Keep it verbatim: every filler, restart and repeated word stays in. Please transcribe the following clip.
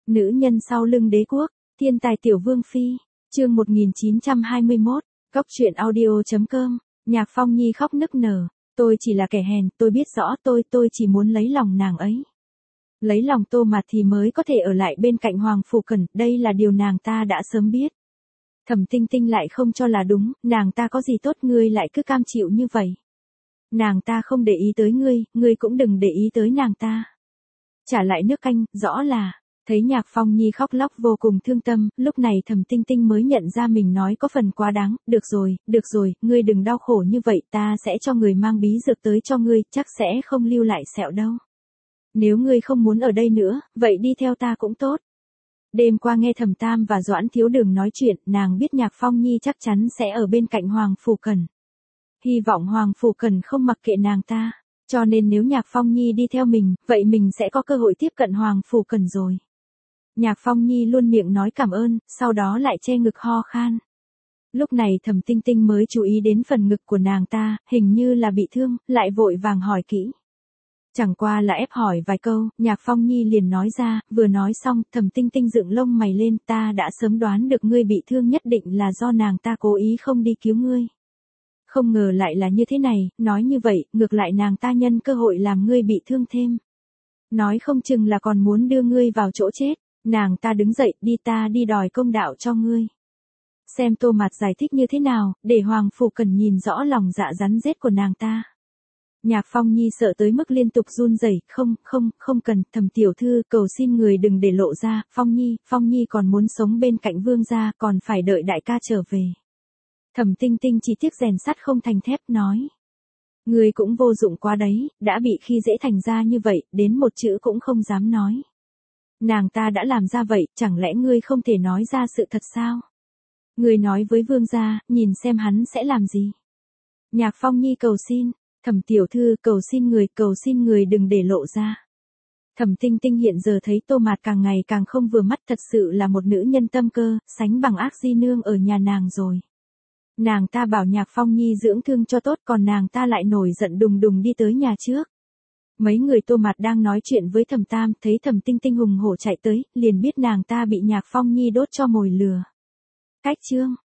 Nữ nhân sau lưng đế quốc, thiên tài tiểu vương phi, chương một nghìn chín trăm hai mươi mốt, góc truyện audio chấm com, Nhạc Phong Nhi khóc nức nở, tôi chỉ là kẻ hèn, tôi biết rõ tôi, tôi chỉ muốn lấy lòng nàng ấy. Lấy lòng Tô Mạt thì mới có thể ở lại bên cạnh Hoàng Phủ Cẩn, đây là điều nàng ta đã sớm biết. Thẩm Tinh Tinh lại không cho là đúng, nàng ta có gì tốt ngươi lại cứ cam chịu như vậy. Nàng ta không để ý tới ngươi, ngươi cũng đừng để ý tới nàng ta. Trả lại nước canh, rõ là, thấy Nhạc Phong Nhi khóc lóc vô cùng thương tâm, lúc này Thẩm Tinh Tinh mới nhận ra mình nói có phần quá đáng, được rồi, được rồi, ngươi đừng đau khổ như vậy, ta sẽ cho người mang bí dược tới cho ngươi, chắc sẽ không lưu lại sẹo đâu. Nếu ngươi không muốn ở đây nữa, vậy đi theo ta cũng tốt. Đêm qua nghe Thẩm Tam và Doãn Thiếu Đường nói chuyện, nàng biết Nhạc Phong Nhi chắc chắn sẽ ở bên cạnh Hoàng Phủ Cẩn. Hy vọng Hoàng Phủ Cẩn không mặc kệ nàng ta, cho nên nếu Nhạc Phong Nhi đi theo mình, vậy mình sẽ có cơ hội tiếp cận Hoàng Phủ Cẩn rồi. Nhạc Phong Nhi luôn miệng nói cảm ơn, sau đó lại che ngực ho khan. Lúc này Thẩm Tinh Tinh mới chú ý đến phần ngực của nàng ta, hình như là bị thương, lại vội vàng hỏi kỹ. Chẳng qua là ép hỏi vài câu, Nhạc Phong Nhi liền nói ra, vừa nói xong, Thẩm Tinh Tinh dựng lông mày lên, ta đã sớm đoán được ngươi bị thương nhất định là do nàng ta cố ý không đi cứu ngươi. Không ngờ lại là như thế này, nói như vậy, ngược lại nàng ta nhân cơ hội làm ngươi bị thương thêm. Nói không chừng là còn muốn đưa ngươi vào chỗ chết, nàng ta đứng dậy, đi ta đi đòi công đạo cho ngươi. Xem Tô Mạt giải thích như thế nào, để Hoàng Phủ Cẩn nhìn rõ lòng dạ rắn rết của nàng ta. Nhạc Phong Nhi sợ tới mức liên tục run rẩy, không, không, không cần, Thẩm tiểu thư, cầu xin người đừng để lộ ra, Phong Nhi, Phong Nhi còn muốn sống bên cạnh vương gia, còn phải đợi đại ca trở về. Thẩm Tinh Tinh chỉ tiếc rèn sắt không thành thép, nói. Người cũng vô dụng quá đấy, đã bị khi dễ thành ra như vậy, đến một chữ cũng không dám nói. Nàng ta đã làm ra vậy, chẳng lẽ ngươi không thể nói ra sự thật sao? Ngươi nói với vương gia, nhìn xem hắn sẽ làm gì. Nhạc Phong Nhi cầu xin, Thẩm tiểu thư, cầu xin người, cầu xin người đừng để lộ ra. Thẩm Tinh Tinh hiện giờ thấy Tô Mạt càng ngày càng không vừa mắt, thật sự là một nữ nhân tâm cơ, sánh bằng Ác Di Nương ở nhà nàng rồi. Nàng ta bảo Nhạc Phong Nhi dưỡng thương cho tốt, còn nàng ta lại nổi giận đùng đùng đi tới nhà trước. Mấy người Tô Mạt đang nói chuyện với Thẩm Tam, thấy Thẩm Tinh Tinh hùng hổ chạy tới, liền biết nàng ta bị Nhạc Phong Nhi đốt cho mồi lừa. Cách chương